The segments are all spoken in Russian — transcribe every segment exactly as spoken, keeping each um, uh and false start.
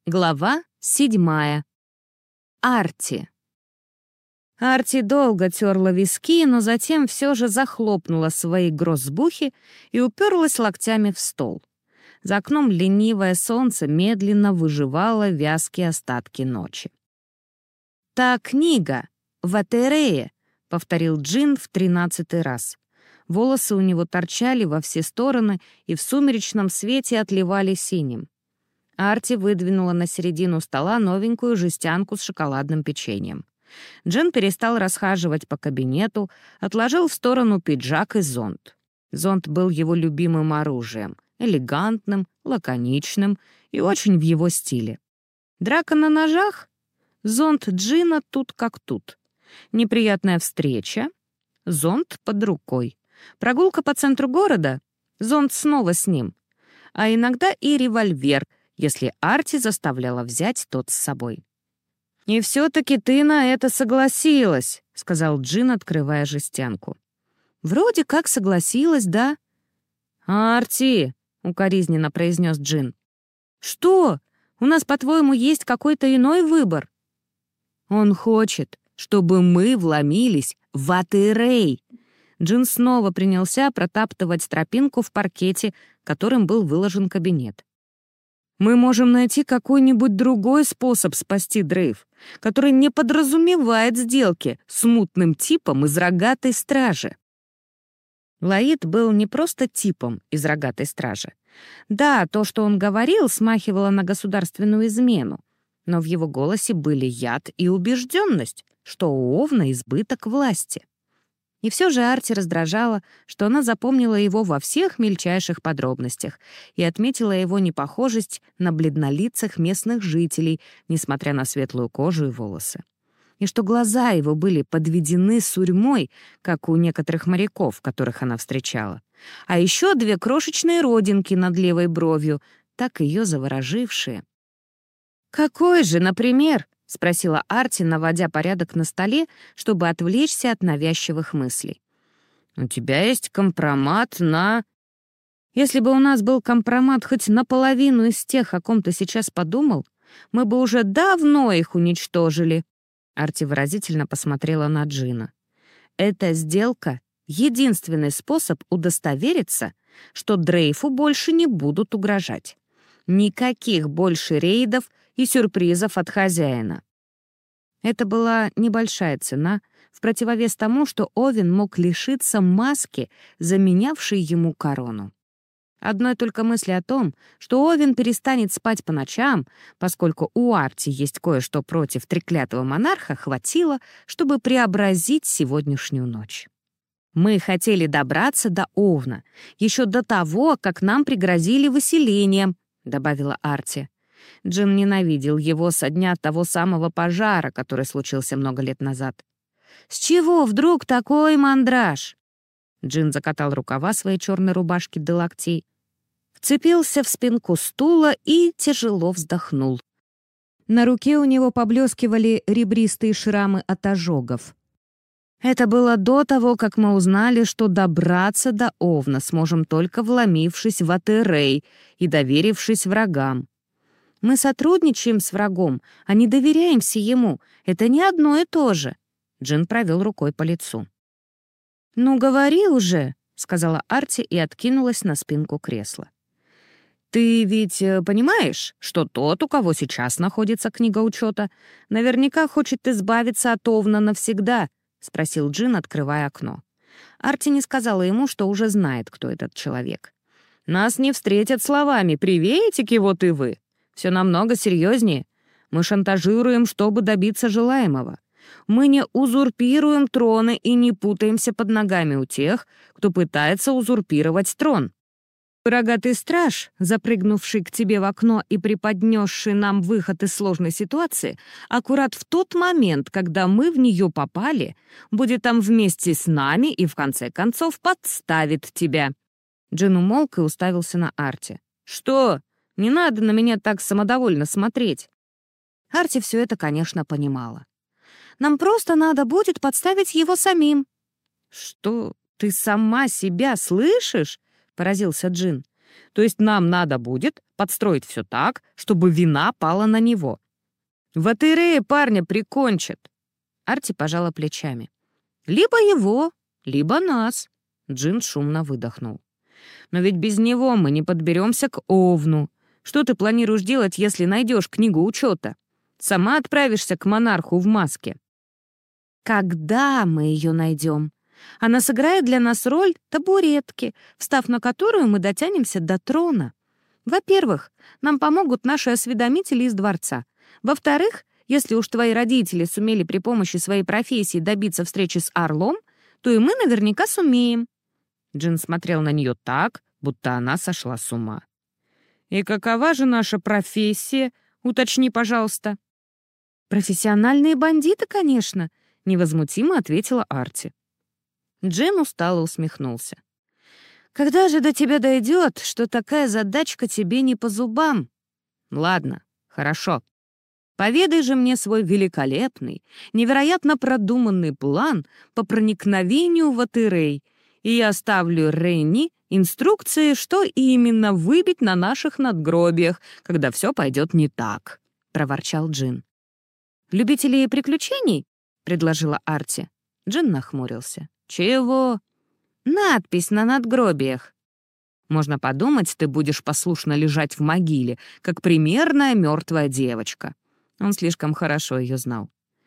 Глава седьмая. Арти. Арти долго терла виски, но затем все же захлопнула свои гроссбухи и уперлась локтями в стол. За окном ленивое солнце медленно выживало вязкие остатки ночи. «Та книга в Атерее», — повторил Джин в тринадцатый раз. Волосы у него торчали во все стороны и в сумеречном свете отливали синим. Арти выдвинула на середину стола новенькую жестянку с шоколадным печеньем. Джин перестал расхаживать по кабинету, отложил в сторону пиджак и зонт. Зонт был его любимым оружием, элегантным, лаконичным и очень в его стиле. Драка на ножах? Зонт Джина тут как тут. Неприятная встреча? Зонт под рукой. Прогулка по центру города? Зонт снова с ним. А иногда и револьвер, если Арти заставляла взять тот с собой. «И все-таки ты на это согласилась», — сказал Джин, открывая жестянку. «Вроде как согласилась, да?» «Арти», — укоризненно произнес Джин. «Что? У нас, по-твоему, есть какой-то иной выбор?» «Он хочет, чтобы мы вломились в Атерей». Джин снова принялся протаптывать тропинку в паркете, которым был выложен кабинет. «Мы можем найти какой-нибудь другой способ спасти Дрейв, который не подразумевает сделки с мутным типом из рогатой стражи». Лаид был не просто типом из рогатой стражи. Да, то, что он говорил, смахивало на государственную измену, но в его голосе были яд и убежденность, что у Овна избыток власти. И все же Арти раздражало, что она запомнила его во всех мельчайших подробностях и отметила его непохожесть на бледнолицах местных жителей, несмотря на светлую кожу и волосы. И что глаза его были подведены сурьмой, как у некоторых моряков, которых она встречала. А еще две крошечные родинки над левой бровью, так ее заворожившие. «Какой же, например?» — спросила Арти, наводя порядок на столе, чтобы отвлечься от навязчивых мыслей. «У тебя есть компромат на...» «Если бы у нас был компромат хоть наполовину из тех, о ком ты сейчас подумал, мы бы уже давно их уничтожили». Арти выразительно посмотрела на Джина. «Эта сделка — единственный способ удостовериться, что Дрейфу больше не будут угрожать. Никаких больше рейдов и сюрпризов от хозяина». Это была небольшая цена, в противовес тому, что Овен мог лишиться маски, заменявшей ему корону. Одной только мысли о том, что Овен перестанет спать по ночам, поскольку у Арти есть кое-что против треклятого монарха, хватило, чтобы преобразить сегодняшнюю ночь. «Мы хотели добраться до Овна еще до того, как нам пригрозили выселением», — добавила Арти. Джин ненавидел его со дня того самого пожара, который случился много лет назад. «С чего вдруг такой мандраж?» Джин закатал рукава своей черной рубашки до локтей, вцепился в спинку стула и тяжело вздохнул. На руке у него поблескивали ребристые шрамы от ожогов. «Это было до того, как мы узнали, что добраться до Овна сможем только вломившись в Атерей и доверившись врагам. Мы сотрудничаем с врагом, а не доверяемся ему. Это не одно и то же». Джин провел рукой по лицу. «Ну, говори уже», — сказала Арти и откинулась на спинку кресла. «Ты ведь понимаешь, что тот, у кого сейчас находится книга учета, наверняка хочет избавиться от Овна навсегда?» — спросил Джин, открывая окно. Арти не сказала ему, что уже знает, кто этот человек. «Нас не встретят словами «приветики, вот и вы». Все намного серьезнее. Мы шантажируем, чтобы добиться желаемого. Мы не узурпируем троны и не путаемся под ногами у тех, кто пытается узурпировать трон. Рогатый страж, запрыгнувший к тебе в окно и преподнесший нам выход из сложной ситуации, аккурат в тот момент, когда мы в нее попали, будет там вместе с нами и, в конце концов, подставит тебя». Джин умолк и уставился на Арти. «Что? Не надо на меня так самодовольно смотреть». Арти все это, конечно, понимала. «Нам просто надо будет подставить его самим». «Что, ты сама себя слышишь?» — поразился Джин. То есть нам надо будет подстроить все так, чтобы вина пала на него. В Атырее парня прикончат. Арти пожала плечами. Либо его, либо нас. Джин шумно выдохнул. Но ведь без него мы не подберемся к Овну. Что ты планируешь делать, если найдешь книгу учета? Сама отправишься к монарху в маске. Когда мы ее найдем? Она сыграет для нас роль табуретки, встав на которую мы дотянемся до трона. Во-первых, нам помогут наши осведомители из дворца. Во-вторых, если уж твои родители сумели при помощи своей профессии добиться встречи с Орлом, то и мы наверняка сумеем. Джин смотрел на нее так, будто она сошла с ума. «И какова же наша профессия? Уточни, пожалуйста». «Профессиональные бандиты, конечно», — невозмутимо ответила Арти. Джин устало усмехнулся. «Когда же до тебя дойдет, что такая задачка тебе не по зубам? Ладно, хорошо. Поведай же мне свой великолепный, невероятно продуманный план по проникновению в Атырей, и я оставлю Ренни инструкции, что именно выбить на наших надгробиях, когда все пойдет не так», — проворчал Джин. «Любители приключений?» — предложила Арти. Джин нахмурился. «Чего?» «Надпись на надгробиях. Можно подумать, ты будешь послушно лежать в могиле, как примерная мертвая девочка». Он слишком хорошо ее знал.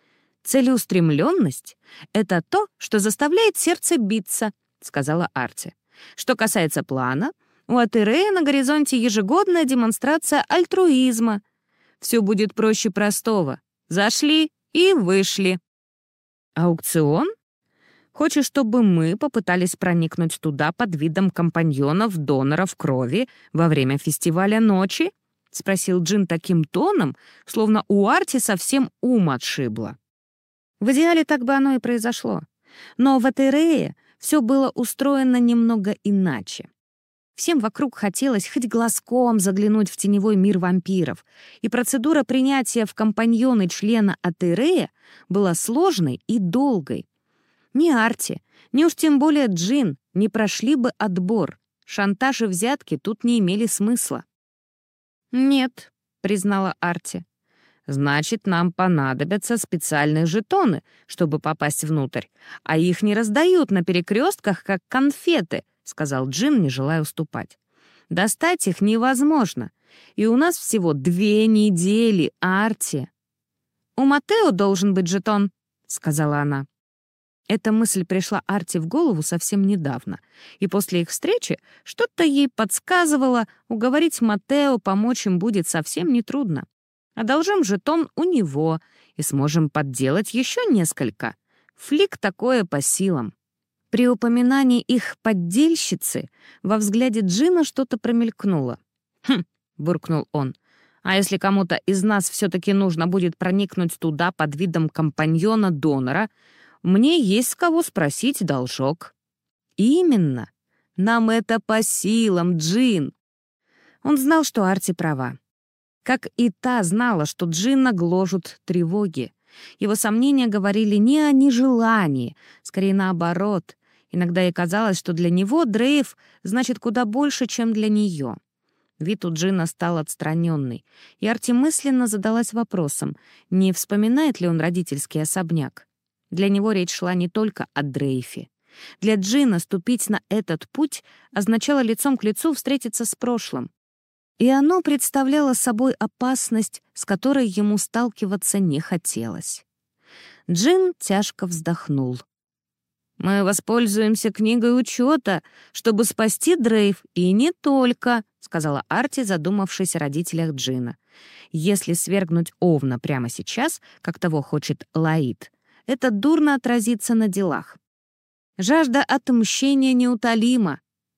«Целеустремленность — это то, что заставляет сердце биться», — сказала Арти. «Что касается плана, у Атырея на горизонте ежегодная демонстрация альтруизма. Все будет проще простого. Зашли и вышли». «Аукцион? Хочешь, чтобы мы попытались проникнуть туда под видом компаньонов-доноров крови во время фестиваля ночи?» — спросил Джин таким тоном, словно у Арти совсем ум отшибло. В идеале так бы оно и произошло. Но в Атырее все было устроено немного иначе. Всем вокруг хотелось хоть глазком заглянуть в теневой мир вампиров, и процедура принятия в компаньоны члена Атырея была сложной и долгой. Ни Арти, ни уж тем более Джин не прошли бы отбор. Шантаж и взятки тут не имели смысла. «Нет», — признала Арти. «Значит, нам понадобятся специальные жетоны, чтобы попасть внутрь, а их не раздают на перекрестках, как конфеты», — сказал Джин, не желая уступать. «Достать их невозможно, и у нас всего две недели, Арти». «У Матео должен быть жетон», — сказала она. Эта мысль пришла Арти в голову совсем недавно, и после их встречи что-то ей подсказывало, уговорить Матео помочь им будет совсем нетрудно. Одолжим жетон у него и сможем подделать еще несколько. Флик такое по силам. При упоминании их поддельщицы во взгляде Джина что-то промелькнуло. «Хм», — буркнул он, «а если кому-то из нас все-таки нужно будет проникнуть туда под видом компаньона-донора, мне есть с кого спросить должок». «Именно. Нам это по силам, Джин». Он знал, что Арти права. Как и та знала, что Джина гложут тревоги. Его сомнения говорили не о нежелании, скорее наоборот. Иногда ей казалось, что для него дрейф значит куда больше, чем для нее. Вид у Джина стал отстраненный, и Арти мысленно задалась вопросом, не вспоминает ли он родительский особняк. Для него речь шла не только о дрейфе. Для Джина ступить на этот путь означало лицом к лицу встретиться с прошлым. И оно представляло собой опасность, с которой ему сталкиваться не хотелось. Джин тяжко вздохнул. «Мы воспользуемся книгой учета, чтобы спасти дрейф, и не только», — сказала Арти, задумавшись о родителях Джина. «Если свергнуть Овна прямо сейчас, как того хочет Лаид, это дурно отразится на делах. Жажда отмщения неутолима».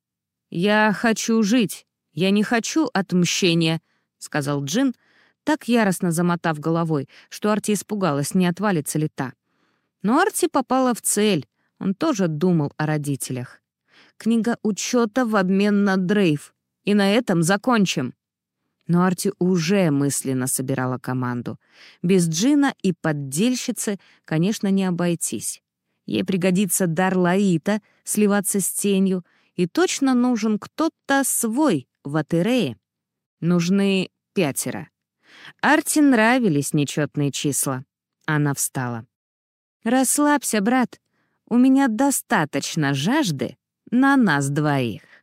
«Я хочу жить. Я не хочу отмщения», — сказал Джин, так яростно замотав головой, что Арти испугалась, не отвалится ли та. Но Арти попала в цель. Он тоже думал о родителях. «Книга учета в обмен на дрейф. И на этом закончим». Но Арти уже мысленно собирала команду. Без Джина и поддельщицы, конечно, не обойтись. Ей пригодится дар Лаита, сливаться с тенью, и точно нужен кто-то свой, в Атерее нужны пятеро. Арти нравились нечетные числа. Она встала. «Расслабься, брат. У меня достаточно жажды на нас двоих».